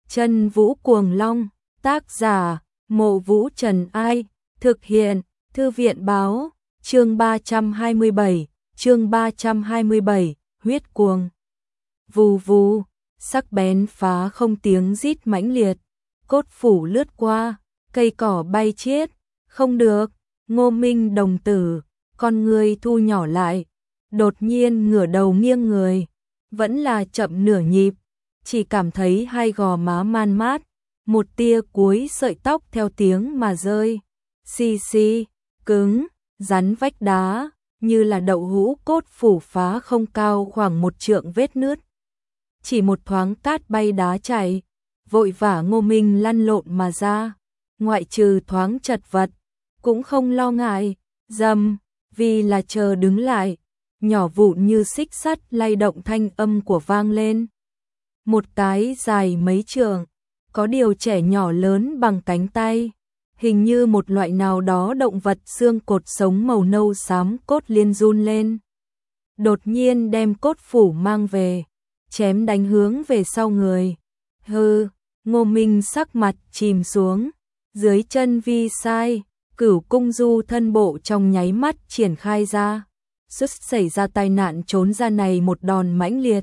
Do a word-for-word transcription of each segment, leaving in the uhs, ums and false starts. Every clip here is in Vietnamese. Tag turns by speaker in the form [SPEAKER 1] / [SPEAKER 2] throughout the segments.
[SPEAKER 1] Chân Vũ Cuồng Long, tác giả, Mộ Vũ Trần Ai, thực hiện, Thư viện Báo, chương ba trăm hai mươi bảy, chương ba trăm hai mươi bảy, huyết cuồng. Vù vù, sắc bén phá không tiếng rít mãnh liệt, cốt phủ lướt qua, cây cỏ bay chiết, không được, Ngô Minh đồng tử, con người thu nhỏ lại, đột nhiên ngửa đầu nghiêng người, vẫn là chậm nửa nhịp, chỉ cảm thấy hai gò má man mát, một tia cuối sợi tóc theo tiếng mà rơi, xì xì, cứng, rắn vách đá, như là đậu hũ cốt phủ phá không cao khoảng một trượng vết nứt. Chỉ một thoáng cát bay đá chảy, vội vã Ngô Minh lăn lộn mà ra, ngoại trừ thoáng chật vật, cũng không lo ngại, dầm, vì là chờ đứng lại, nhỏ vụn như xích sắt lay động thanh âm của vang lên. Một cái dài mấy trượng, có điều trẻ nhỏ lớn bằng cánh tay, hình như một loại nào đó động vật xương cột sống màu nâu xám cốt liên run lên. Đột nhiên đem cốt phủ mang về, chém đánh hướng về sau người. Hừ, Ngô Minh sắc mặt chìm xuống, dưới chân vi sai, Cửu Cung Du thân bộ trong nháy mắt triển khai ra, xuất xảy ra tai nạn trốn ra này một đòn mãnh liệt.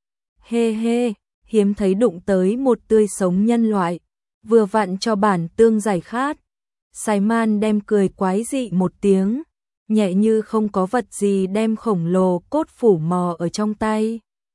[SPEAKER 1] Hê hê, hiếm thấy đụng tới một tươi sống nhân loại, vừa vặn cho bản tương giải khát. Sài Man đem cười quái dị một tiếng, nhẹ như không có vật gì đem khổng lồ cốt phủ mò ở trong tay.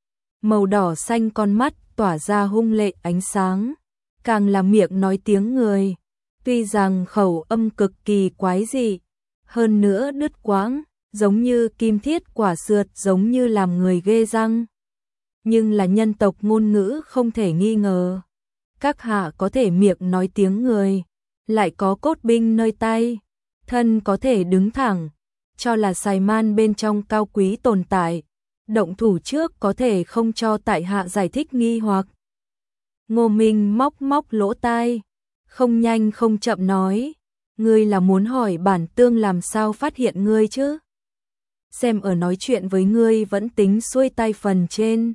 [SPEAKER 1] Màu đỏ xanh con mắt tỏa ra hung lệ ánh sáng, càng là miệng nói tiếng người. Tuy rằng khẩu âm cực kỳ quái dị, hơn nữa đứt quãng, giống như kim thiết quả sượt, giống như làm người ghê răng. Nhưng là nhân tộc ngôn ngữ không thể nghi ngờ. Các hạ có thể miệng nói tiếng người, lại có cốt binh nơi tay, thân có thể đứng thẳng, cho là Sài Man bên trong cao quý tồn tại. Động thủ trước có thể không cho tại hạ giải thích nghi hoặc. Ngô Minh móc móc lỗ tai, không nhanh không chậm nói, ngươi là muốn hỏi bản tương làm sao phát hiện ngươi chứ? Xem ở nói chuyện với ngươi vẫn tính xuôi tay phần trên.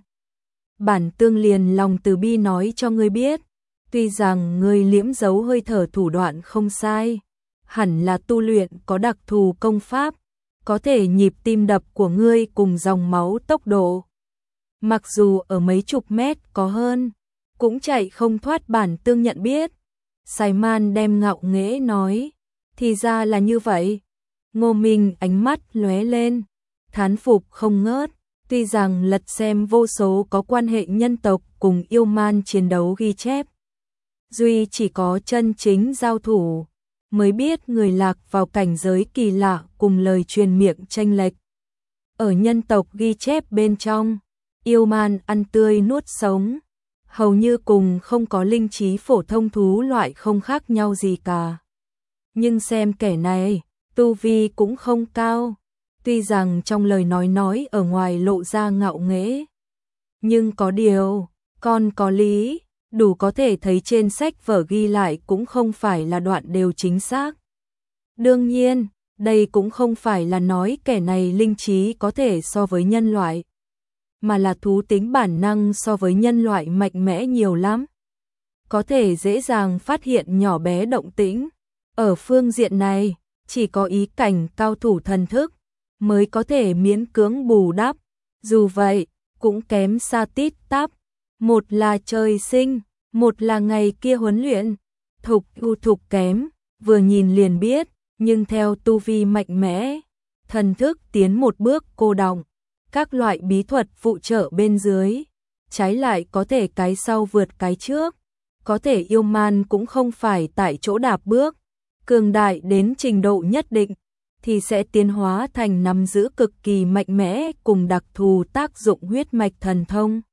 [SPEAKER 1] Bản tương liền lòng từ bi nói cho ngươi biết, tuy rằng ngươi liễm giấu hơi thở thủ đoạn không sai, hẳn là tu luyện có đặc thù công pháp, có thể nhịp tim đập của ngươi cùng dòng máu tốc độ. Mặc dù ở mấy chục mét có hơn, cũng chạy không thoát bản tương nhận biết. Sài Man đem ngạo nghễ nói, thì ra là như vậy. Ngô Minh ánh mắt lóe lên, thán phục không ngớt, tuy rằng lật xem vô số có quan hệ nhân tộc cùng yêu man chiến đấu ghi chép. Duy chỉ có chân chính giao thủ, mới biết người lạc vào cảnh giới kỳ lạ cùng lời truyền miệng chênh lệch. Ở nhân tộc ghi chép bên trong, yêu man ăn tươi nuốt sống, hầu như cùng không có linh trí phổ thông thú loại không khác nhau gì cả. Nhưng xem kẻ này, tu vi cũng không cao, tuy rằng trong lời nói nói ở ngoài lộ ra ngạo nghễ. Nhưng có điều, còn có lý, đủ có thể thấy trên sách vở ghi lại cũng không phải là đoạn đều chính xác. Đương nhiên, đây cũng không phải là nói kẻ này linh trí có thể so với nhân loại, mà là thú tính bản năng so với nhân loại mạnh mẽ nhiều lắm. Có thể dễ dàng phát hiện nhỏ bé động tĩnh. Ở phương diện này, chỉ có ý cảnh cao thủ thần thức mới có thể miễn cưỡng bù đắp. Dù vậy, cũng kém xa tít tắp. Một là trời sinh, một là ngày kia huấn luyện. Thục u thục kém, vừa nhìn liền biết, nhưng theo tu vi mạnh mẽ, thần thức tiến một bước cô đọng. Các loại bí thuật phụ trợ bên dưới, trái lại có thể cái sau vượt cái trước, có thể yêu man cũng không phải tại chỗ đạp bước, cường đại đến trình độ nhất định, thì sẽ tiến hóa thành nắm giữ cực kỳ mạnh mẽ cùng đặc thù tác dụng huyết mạch thần thông.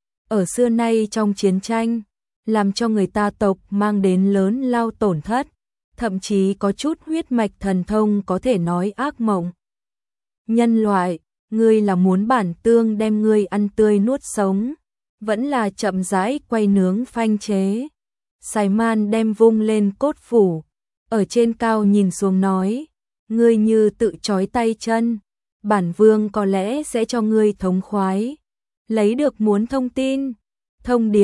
[SPEAKER 1] Ở xưa nay trong chiến tranh, làm cho người ta tộc mang đến lớn lao tổn thất, thậm chí có chút huyết mạch thần thông có thể nói ác mộng. Nhân loại, ngươi là muốn bản tương đem ngươi ăn tươi nuốt sống, vẫn là chậm rãi quay nướng phanh chế. Sài Man đem vung lên cốt phủ, ở trên cao nhìn xuống nói, ngươi như tự trói tay chân, bản vương có lẽ sẽ cho ngươi thống khoái, lấy được muốn thông tin, thông điệp,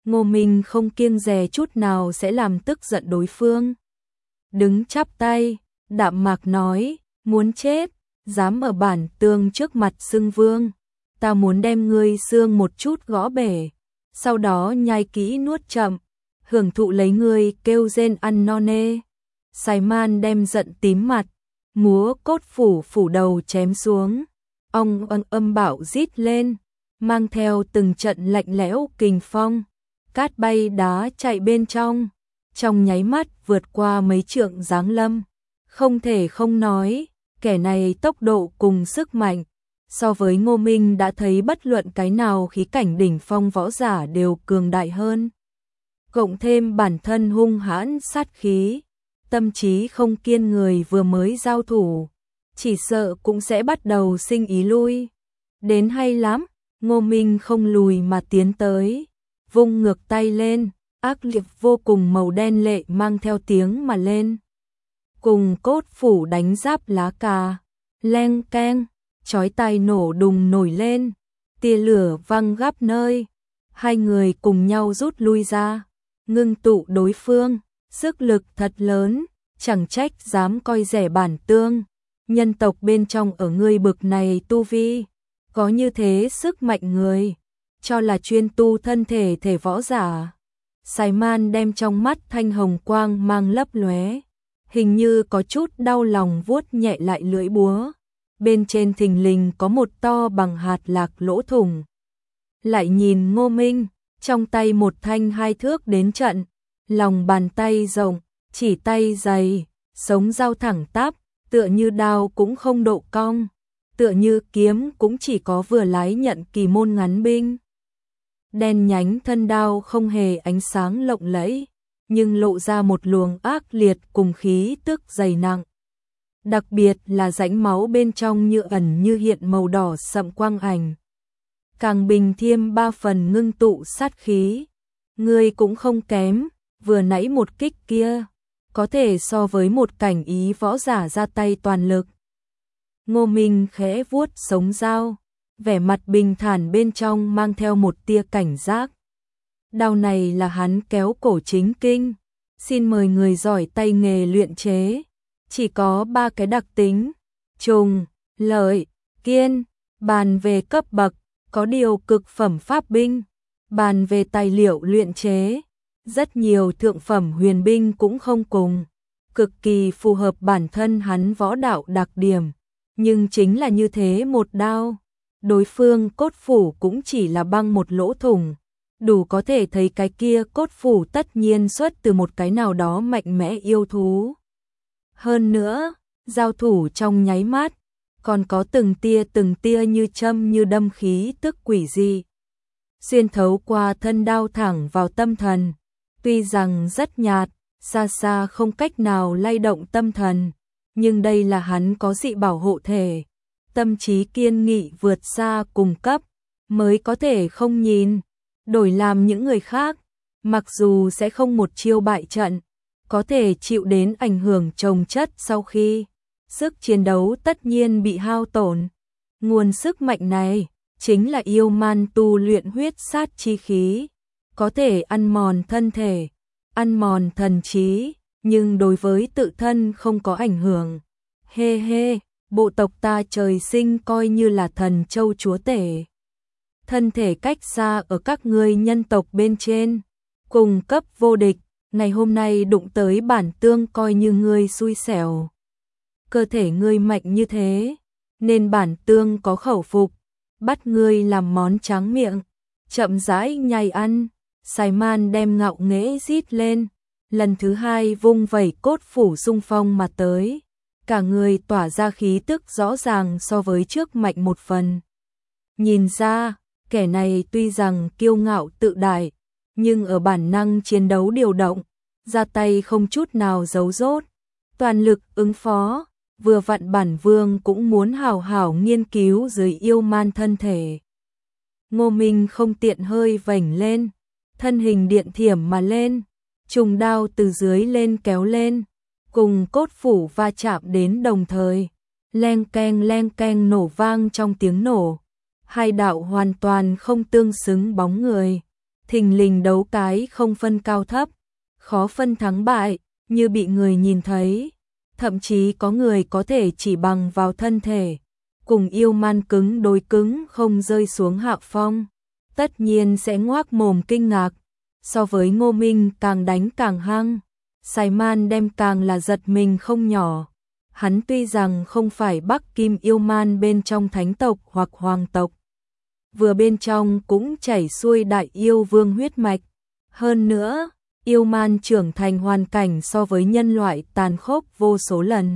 [SPEAKER 1] Ngô Minh không kiêng dè chút nào sẽ làm tức giận đối phương. Đứng chắp tay, đạm mạc nói, muốn chết, dám ở bản tương trước mặt xưng vương, ta muốn đem ngươi xương một chút gõ bể, sau đó nhai kỹ nuốt chậm, hưởng thụ lấy ngươi kêu rên ăn no nê. Sài Man đem giận tím mặt, múa cốt phủ phủ đầu chém xuống, ong ong âm bạo rít lên, mang theo từng trận lạnh lẽo kình phong, cát bay đá chạy bên trong, trong nháy mắt vượt qua mấy trượng giáng lâm. Không thể không nói, kẻ này tốc độ cùng sức mạnh, so với Ngô Minh đã thấy bất luận cái nào khí cảnh đỉnh phong võ giả đều cường đại hơn. Cộng thêm bản thân hung hãn sát khí, tâm trí không kiên người vừa mới giao thủ, chỉ sợ cũng sẽ bắt đầu sinh ý lui. Đến hay lắm, Ngô Minh không lùi mà tiến tới, vung ngược tay lên, ác liệt vô cùng màu đen lệ mang theo tiếng mà lên. Cùng cốt phủ đánh giáp lá cà, leng keng, chói tai nổ đùng nổi lên, tia lửa văng khắp nơi. Hai người cùng nhau rút lui ra, ngưng tụ đối phương, sức lực thật lớn, chẳng trách dám coi rẻ bản tương. Nhân tộc bên trong ở ngươi bực này tu vi, có như thế sức mạnh người, cho là chuyên tu thân thể thể võ giả. Sài Man đem trong mắt thanh hồng quang mang lấp lóe, hình như có chút đau lòng vuốt nhẹ lại lưỡi búa. Bên trên thình lình có một to bằng hạt lạc lỗ thủng. Lại nhìn Ngô Minh, trong tay một thanh hai thước đến trận, lòng bàn tay rộng, chỉ tay dày, sống dao thẳng tắp, tựa như đao cũng không độ cong, tựa như kiếm cũng chỉ có vừa lái nhận kỳ môn ngắn binh. Đen nhánh thân đao không hề ánh sáng lộng lẫy, nhưng lộ ra một luồng ác liệt cùng khí tức dày nặng. Đặc biệt là rãnh máu bên trong như ẩn như hiện màu đỏ sậm quang ảnh. Càng bình thêm ba phần ngưng tụ sát khí. Ngươi cũng không kém, vừa nãy một kích kia, có thể so với một cảnh ý võ giả ra tay toàn lực. Ngô Minh khẽ vuốt sống dao, vẻ mặt bình thản bên trong mang theo một tia cảnh giác. Đao này là hắn kéo cổ chính kinh, xin mời người giỏi tay nghề luyện chế. Chỉ có ba cái đặc tính, trùng, lợi, kiên, bàn về cấp bậc, có điều cực phẩm pháp binh, bàn về tài liệu luyện chế, rất nhiều thượng phẩm huyền binh cũng không cùng, cực kỳ phù hợp bản thân hắn võ đạo đặc điểm, nhưng chính là như thế một đao, đối phương cốt phủ cũng chỉ là băng một lỗ thủng, đủ có thể thấy cái kia cốt phủ tất nhiên xuất từ một cái nào đó mạnh mẽ yêu thú. Hơn nữa, giao thủ trong nháy mắt, còn có từng tia từng tia như châm như đâm khí tức quỷ dị, xuyên thấu qua thân đao thẳng vào tâm thần, tuy rằng rất nhạt, xa xa không cách nào lay động tâm thần, nhưng đây là hắn có dị bảo hộ thể, tâm trí kiên nghị vượt xa cùng cấp, mới có thể không nhìn, đổi làm những người khác, mặc dù sẽ không một chiêu bại trận, có thể chịu đến ảnh hưởng chồng chất sau khi sức chiến đấu tất nhiên bị hao tổn. Nguồn sức mạnh này chính là yêu man tu luyện huyết sát chi khí, có thể ăn mòn thân thể, ăn mòn thần trí, nhưng đối với tự thân không có ảnh hưởng. Hê hê, bộ tộc ta trời sinh coi như là thần châu chúa tể. Thân thể cách xa ở các ngươi nhân tộc bên trên, cùng cấp vô địch. Ngày hôm nay đụng tới bản tương coi như ngươi xui xẻo. Cơ thể ngươi mạnh như thế, nên bản tương có khẩu phục, bắt ngươi làm món tráng miệng, chậm rãi nhai ăn. Sài Man đem ngạo nghễ rít lên, lần thứ hai vung vẩy cốt phủ xung phong mà tới, cả người tỏa ra khí tức rõ ràng so với trước mạnh một phần. Nhìn ra, kẻ này tuy rằng kiêu ngạo tự đại, nhưng ở bản năng chiến đấu điều động, ra tay không chút nào giấu rốt, toàn lực ứng phó, vừa vặn bản vương cũng muốn hào hảo nghiên cứu dưới yêu man thân thể. Ngô Minh không tiện hơi vảnh lên, thân hình điện thiểm mà lên, trùng đao từ dưới lên kéo lên, cùng cốt phủ va chạm đến đồng thời, leng keng leng keng nổ vang trong tiếng nổ, hai đạo hoàn toàn không tương xứng bóng người, thình lình đấu cái không phân cao thấp, khó phân thắng bại, như bị người nhìn thấy. Thậm chí có người có thể chỉ bằng vào thân thể, cùng yêu man cứng đối cứng không rơi xuống hạ phong, tất nhiên sẽ ngoác mồm kinh ngạc. So với Ngô Minh càng đánh càng hăng, Sài Man đem càng là giật mình không nhỏ. Hắn tuy rằng không phải Bắc Kim yêu man bên trong thánh tộc hoặc hoàng tộc, vừa bên trong cũng chảy xuôi đại yêu vương huyết mạch. Hơn nữa, yêu man trưởng thành hoàn cảnh so với nhân loại tàn khốc vô số lần.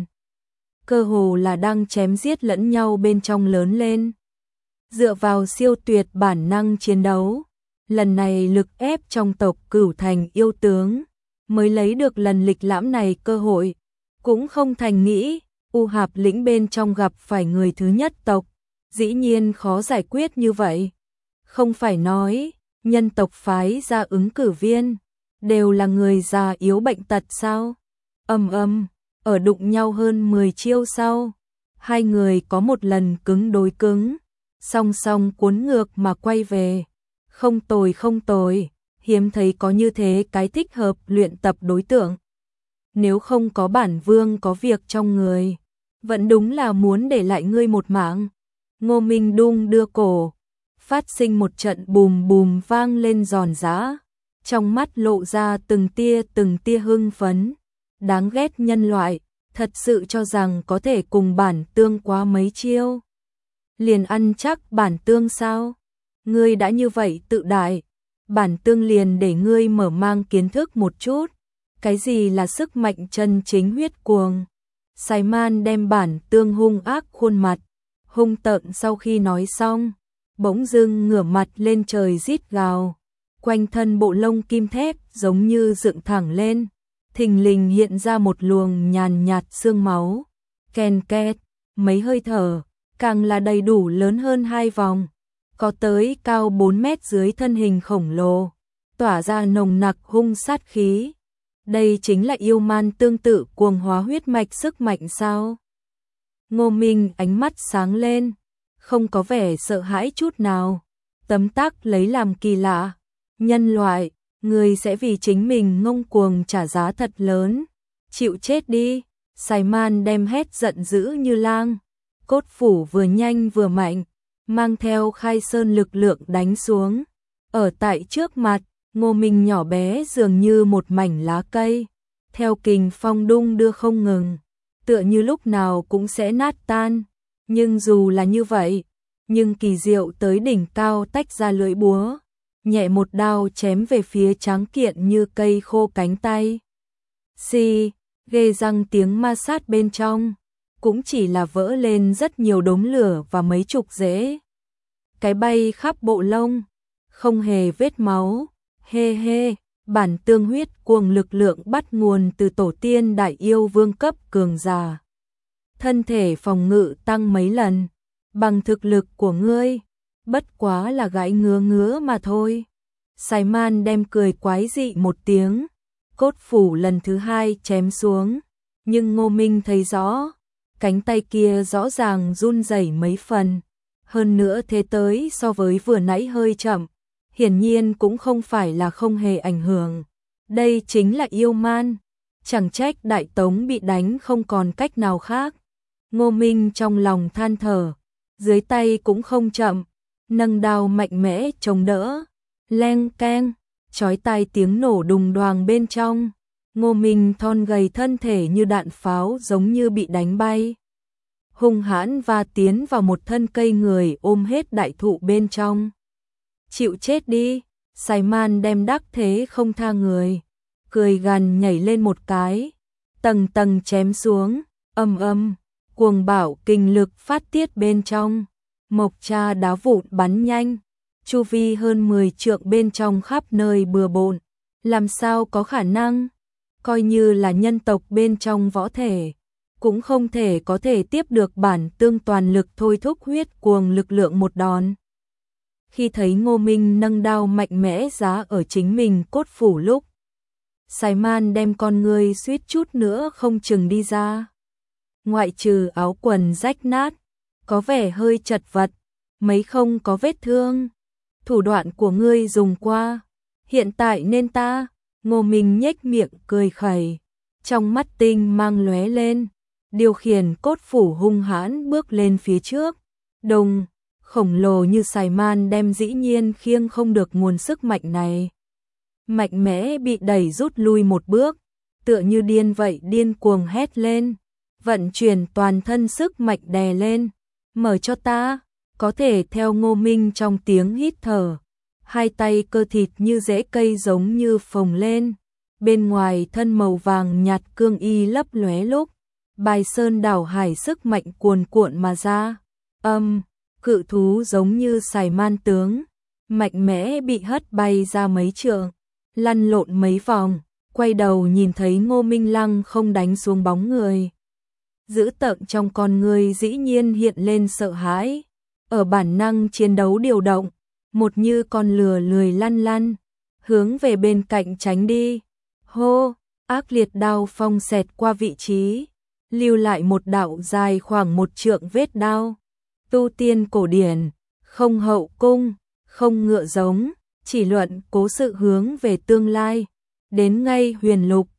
[SPEAKER 1] Cơ hồ là đang chém giết lẫn nhau bên trong lớn lên. Dựa vào siêu tuyệt bản năng chiến đấu, lần này lực ép trong tộc Cửu Thành yêu tướng, mới lấy được lần lịch lãm này cơ hội. Cũng không thành nghĩ, U Hạp lĩnh bên trong gặp phải người thứ nhất tộc, dĩ nhiên khó giải quyết như vậy. Không phải nói, nhân tộc phái ra ứng cử viên, đều là người già yếu bệnh tật sao? Ầm ầm, ở đụng nhau hơn mười chiêu sau, hai người có một lần cứng đối cứng, song song cuốn ngược mà quay về. Không tồi không tồi, hiếm thấy có như thế cái thích hợp luyện tập đối tượng. Nếu không có bản vương có việc trong người, vẫn đúng là muốn để lại ngươi một mạng. Ngô Minh đung đưa cổ, phát sinh một trận bùm bùm vang lên giòn giã, trong mắt lộ ra từng tia từng tia hưng phấn. Đáng ghét nhân loại, thật sự cho rằng có thể cùng bản tương quá mấy chiêu. Liền ăn chắc bản tương sao? Ngươi đã như vậy tự đại, bản tương liền để ngươi mở mang kiến thức một chút. Cái gì là sức mạnh chân chính huyết cuồng? Sài Man đem bản tương hung ác khuôn mặt, hung tợn sau khi nói xong, bỗng dưng ngửa mặt lên trời rít gào. Quanh thân bộ lông kim thép giống như dựng thẳng lên, thình lình hiện ra một luồng nhàn nhạt sương máu. Ken két, mấy hơi thở, càng là đầy đủ lớn hơn hai vòng, có tới cao bốn mét dưới thân hình khổng lồ, tỏa ra nồng nặc hung sát khí. Đây chính là yêu man tương tự cuồng hóa huyết mạch sức mạnh sao? Ngô Minh ánh mắt sáng lên, không có vẻ sợ hãi chút nào, tấm tắc lấy làm kỳ lạ. Nhân loại, người sẽ vì chính mình ngông cuồng trả giá thật lớn. Chịu chết đi, Sài Man đem hét giận dữ như lang. Cốt phủ vừa nhanh vừa mạnh, mang theo khai sơn lực lượng đánh xuống. Ở tại trước mặt, Ngô Minh nhỏ bé dường như một mảnh lá cây, theo kình phong đung đưa không ngừng, tựa như lúc nào cũng sẽ nát tan. Nhưng dù là như vậy, nhưng kỳ diệu tới đỉnh cao tách ra lưỡi búa, nhẹ một đao chém về phía tráng kiện như cây khô cánh tay. Xì, ghê răng tiếng ma sát bên trong, cũng chỉ là vỡ lên rất nhiều đốm lửa và mấy chục rễ. Cái bay khắp bộ lông, không hề vết máu. Hê hê, bản tương huyết cuồng lực lượng bắt nguồn từ tổ tiên đại yêu vương cấp cường giả. Thân thể phòng ngự tăng mấy lần, bằng thực lực của ngươi, bất quá là gãi ngứa ngứa mà thôi. Sài Man đem cười quái dị một tiếng, cốt phủ lần thứ hai chém xuống, nhưng Ngô Minh thấy rõ, cánh tay kia rõ ràng run rẩy mấy phần, hơn nữa thế tới so với vừa nãy hơi chậm. Hiển nhiên cũng không phải là không hề ảnh hưởng. Đây chính là yêu man. Chẳng trách Đại Tống bị đánh không còn cách nào khác. Ngô Minh trong lòng than thở, dưới tay cũng không chậm, nâng đao mạnh mẽ chống đỡ. Leng keng, chói tai tiếng nổ đùng đoàng bên trong. Ngô Minh thon gầy thân thể như đạn pháo giống như bị đánh bay. Hung hãn và tiến vào một thân cây người ôm hết đại thụ bên trong. Chịu chết đi, Sài Man đem đắc thế không tha người, cười gằn nhảy lên một cái, tầng tầng chém xuống, âm âm, cuồng bạo kinh lực phát tiết bên trong, mộc tra đá vụn bắn nhanh, chu vi hơn mười trượng bên trong khắp nơi bừa bộn, làm sao có khả năng, coi như là nhân tộc bên trong võ thể, cũng không thể có thể tiếp được bản tương toàn lực thôi thúc huyết cuồng lực lượng một đòn. Khi thấy Ngô Minh nâng đao mạnh mẽ giá ở chính mình cốt phủ lúc, Sài Man đem con người suýt chút nữa không chừng đi ra. Ngoại trừ áo quần rách nát, có vẻ hơi chật vật, mấy không có vết thương. Thủ đoạn của ngươi dùng qua, Hiện tại nên ta, Ngô Minh nhếch miệng cười khẩy, trong mắt tinh mang lóe lên, điều khiển cốt phủ hung hãn bước lên phía trước. Đồng, khổng lồ như sài man đem dĩ nhiên khiêng không được nguồn sức mạnh này. Mạnh mẽ bị đẩy rút lui một bước, tựa như điên vậy điên cuồng hét lên, vận chuyển toàn thân sức mạnh đè lên, mở cho ta, có thể theo Ngô Minh trong tiếng hít thở. Hai tay cơ thịt như rễ cây giống như phồng lên, bên ngoài thân màu vàng nhạt cương y lấp lóe lúc, bài sơn đảo hải sức mạnh cuồn cuộn mà ra. Âm, cự thú giống như sài man tướng, mạnh mẽ bị hất bay ra mấy trượng, lăn lộn mấy vòng, quay đầu nhìn thấy Ngô Minh Lăng không đánh xuống bóng người. Dữ tợn trong con người dĩ nhiên hiện lên sợ hãi, ở bản năng chiến đấu điều động, một như con lừa lười lăn lăn, hướng về bên cạnh tránh đi. Hô, ác liệt đao phong xẹt qua vị trí, lưu lại một đạo dài khoảng một trượng vết đao. Tu tiên cổ điển, không hậu cung, không ngựa giống, chỉ luận cố sự hướng về tương lai, đến ngay huyền lục,